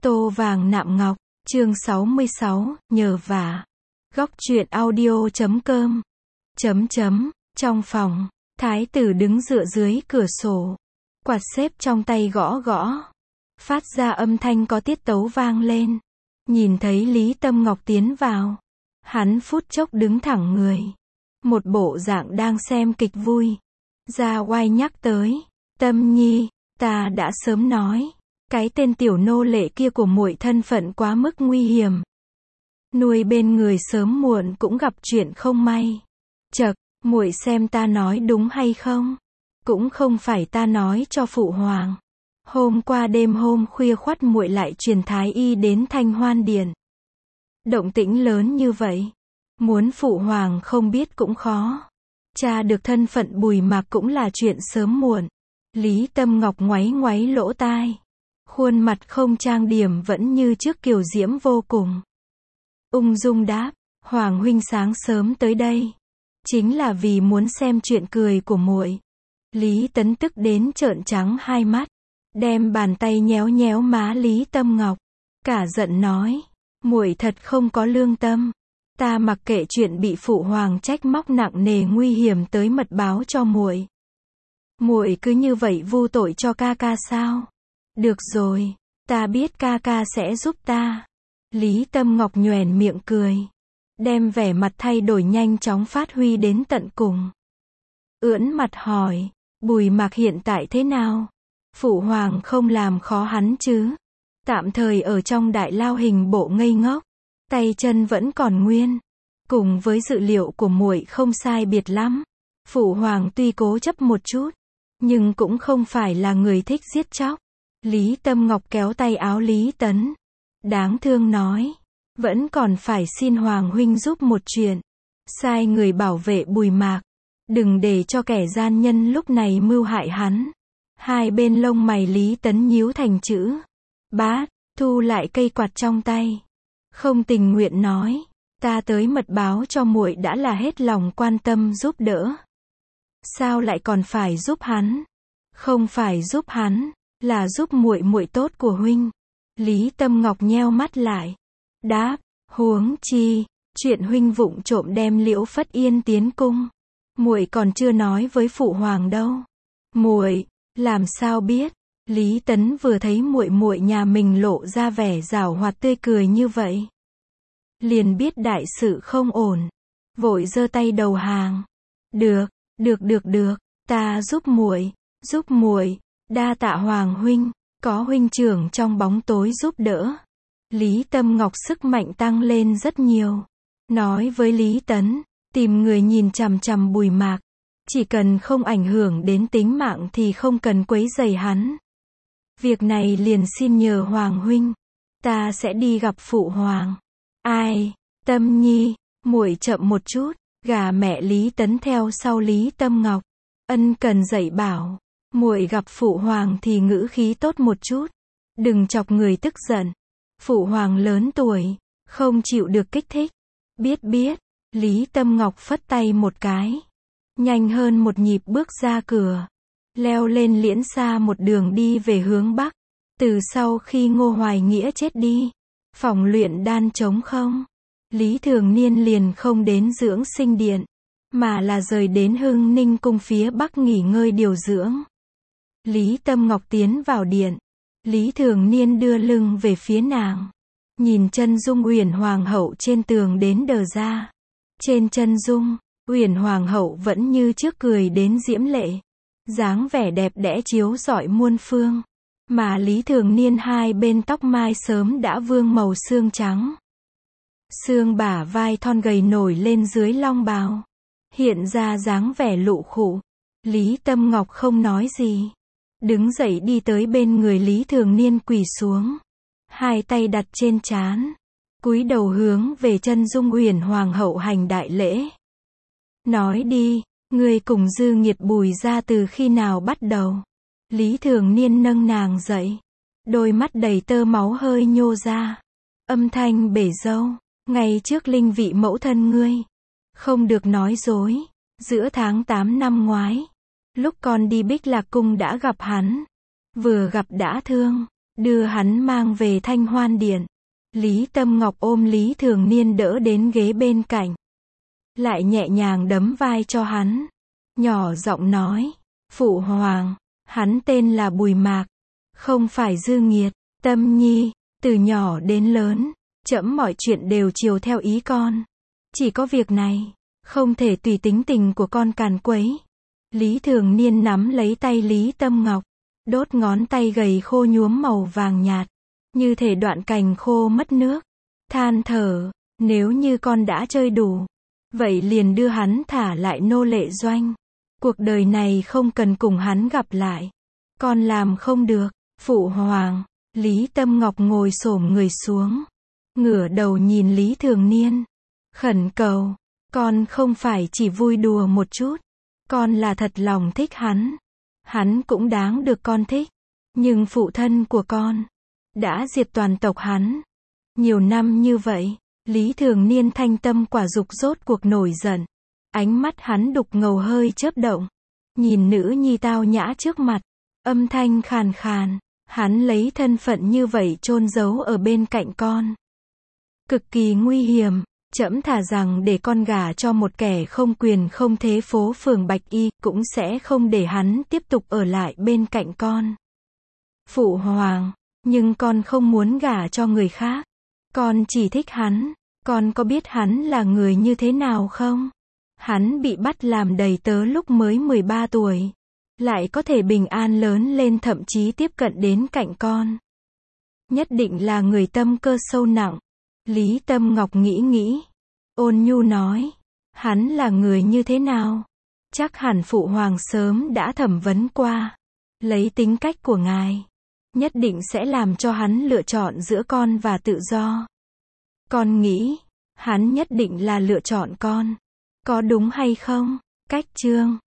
Tô vàng nạm ngọc, chương 66, nhờ vả. Góc truyện audio.com. Trong phòng, thái tử đứng dựa dưới cửa sổ. Quạt xếp trong tay gõ gõ. Phát ra âm thanh có tiết tấu vang lên. Nhìn thấy Lý Tâm Ngọc tiến vào. Hắn phút chốc đứng thẳng người. Một bộ dạng đang xem kịch vui. Gia oai nhắc tới. Tâm nhi, ta đã sớm nói. Cái tên tiểu nô lệ kia của muội thân phận quá mức nguy hiểm. Nuôi bên người sớm muộn cũng gặp chuyện không may. Chậc, muội xem ta nói đúng hay không? Cũng không phải ta nói cho phụ hoàng. Hôm qua đêm hôm khuya khoắt muội lại truyền thái y đến Thanh Hoan Điện. Động tĩnh lớn như vậy, muốn phụ hoàng không biết cũng khó. Tra được thân phận Bùi Mạc cũng là chuyện sớm muộn. Lý Tâm Ngọc ngoáy ngoáy lỗ tai. Khuôn mặt không trang điểm vẫn như trước kiều diễm vô cùng. Ung dung đáp, Hoàng huynh sáng sớm tới đây. Chính là vì muốn xem chuyện cười của muội. Lý Tấn tức đến trợn trắng hai mắt. Đem bàn tay nhéo nhéo má Lý Tâm Ngọc. Cả giận nói, muội thật không có lương tâm. Ta mặc kệ chuyện bị phụ hoàng trách móc nặng nề nguy hiểm tới mật báo cho muội. Muội cứ như vậy vu tội cho ca ca sao? Được rồi, ta biết ca ca sẽ giúp ta. Lý Tâm Ngọc nhoẻn miệng cười. Đem vẻ mặt thay đổi nhanh chóng phát huy đến tận cùng. Ưỡn mặt hỏi, Bùi Mạc hiện tại thế nào? Phụ hoàng không làm khó hắn chứ? Tạm thời ở trong đại lao hình bộ ngây ngốc. Tay chân vẫn còn nguyên. Cùng với dự liệu của muội không sai biệt lắm. Phụ hoàng tuy cố chấp một chút, nhưng cũng không phải là người thích giết chóc. Lý Tâm Ngọc kéo tay áo Lý Tấn. Đáng thương nói. Vẫn còn phải xin Hoàng huynh giúp một chuyện. Sai người bảo vệ Bùi Mạc. Đừng để cho kẻ gian nhân lúc này mưu hại hắn. Hai bên lông mày Lý Tấn nhíu thành chữ bát, thu lại cây quạt trong tay. Không tình nguyện nói. Ta tới mật báo cho muội đã là hết lòng quan tâm giúp đỡ. Sao lại còn phải giúp hắn? Không phải giúp hắn, là giúp muội muội tốt của huynh. Lý Tâm Ngọc nheo mắt lại. Đáp, huống chi, chuyện huynh vụng trộm đem Liễu Phất Yên tiến cung. Muội còn chưa nói với phụ hoàng đâu. Muội, làm sao biết? Lý Tấn vừa thấy muội muội nhà mình lộ ra vẻ giảo hoạt tươi cười như vậy, liền biết đại sự không ổn. Vội giơ tay đầu hàng. Được, ta giúp muội, đa tạ Hoàng huynh, có huynh trưởng trong bóng tối giúp đỡ. Lý Tâm Ngọc sức mạnh tăng lên rất nhiều. Nói với Lý Tấn, tìm người nhìn chằm chằm Bùi Mạc. Chỉ cần không ảnh hưởng đến tính mạng thì không cần quấy rầy hắn. Việc này liền xin nhờ Hoàng huynh. Ta sẽ đi gặp phụ hoàng. Ai, Tâm nhi, muội chậm một chút. Gà mẹ Lý Tấn theo sau Lý Tâm Ngọc. Ân cần dạy bảo. Muội gặp phụ hoàng thì ngữ khí tốt một chút. Đừng chọc người tức giận. Phụ hoàng lớn tuổi, không chịu được kích thích. Biết. Lý Tâm Ngọc phất tay một cái. Nhanh hơn một nhịp bước ra cửa. Leo lên liễn xa một đường đi về hướng Bắc. Từ sau khi Ngô Hoài Nghĩa chết đi, phòng luyện đan trống không. Lý Thường Niên liền không đến dưỡng sinh điện, mà là rời đến Hưng Ninh cung phía Bắc nghỉ ngơi điều dưỡng. Lý Tâm Ngọc tiến vào điện. Lý Thường Niên đưa lưng về phía nàng. Nhìn chân dung Uyển Hoàng hậu trên tường đến đờ ra. Trên chân dung, Uyển Hoàng hậu vẫn như trước cười đến diễm lệ. Dáng vẻ đẹp đẽ chiếu rọi muôn phương. Mà Lý Thường Niên hai bên tóc mai sớm đã vương màu xương trắng. Xương bả vai thon gầy nổi lên dưới long bào. Hiện ra dáng vẻ lụ khụ. Lý Tâm Ngọc không nói gì. Đứng dậy đi tới bên người Lý Thường Niên quỳ xuống. Hai tay đặt trên trán. Cúi đầu hướng về chân dung Uyển Hoàng hậu hành đại lễ. Nói đi, ngươi cùng Dư Nghiệt Bùi ra từ khi nào bắt đầu? Lý Thường Niên nâng nàng dậy. Đôi mắt đầy tơ máu hơi nhô ra. Âm thanh bể dâu. Ngay trước linh vị mẫu thân ngươi. Không được nói dối. Giữa tháng 8 năm ngoái, lúc con đi Bích Lạc cung đã gặp hắn. Vừa gặp đã thương. đưa hắn mang về Thanh Hoan Điện. Lý Tâm Ngọc ôm Lý Thường Niên đỡ đến ghế bên cạnh. Lại nhẹ nhàng đấm vai cho hắn. Nhỏ giọng nói, Phụ Hoàng, hắn tên là Bùi Mạc, không phải Dư Nghiệt. Tâm Nhi, từ nhỏ đến lớn, trẫm mọi chuyện đều chiều theo ý con. Chỉ có việc này, không thể tùy tính tình của con càn quấy. Lý Thường Niên nắm lấy tay Lý Tâm Ngọc, đốt ngón tay gầy khô nhuốm màu vàng nhạt, như thể đoạn cành khô mất nước. Than thở, nếu như con đã chơi đủ, vậy liền đưa hắn thả lại nô lệ doanh. Cuộc đời này không cần cùng hắn gặp lại. Con làm không được. Phụ Hoàng. Lý Tâm Ngọc ngồi xổm người xuống, ngửa đầu nhìn Lý Thường Niên, khẩn cầu, con không phải chỉ vui đùa một chút, con là thật lòng thích hắn. Hắn cũng đáng được con thích, nhưng phụ thân của con đã diệt toàn tộc hắn. Nhiều năm như vậy, Lý Thường Niên thanh tâm quả dục rốt cuộc nổi giận. Ánh mắt hắn đục ngầu hơi chớp động, nhìn nữ nhi tao nhã trước mặt, âm thanh khàn khàn. Hắn lấy thân phận như vậy chôn giấu ở bên cạnh con. Cực kỳ nguy hiểm, trẫm thà rằng để con gả cho một kẻ không quyền không thế phố phường Bạch Y, cũng sẽ không để hắn tiếp tục ở lại bên cạnh con. Phụ Hoàng, nhưng con không muốn gả cho người khác. Con chỉ thích hắn. Con có biết hắn là người như thế nào không? Hắn bị bắt làm đầy tớ lúc mới 13 tuổi. Lại có thể bình an lớn lên, thậm chí tiếp cận đến cạnh con. Nhất định là người tâm cơ sâu nặng. Lý Tâm Ngọc nghĩ nghĩ, ôn nhu nói, hắn là người như thế nào? Chắc hẳn Phụ Hoàng sớm đã thẩm vấn qua. Lấy tính cách của ngài, nhất định sẽ làm cho hắn lựa chọn giữa con và tự do. Con nghĩ, hắn nhất định là lựa chọn con. Có đúng hay không? Cách chương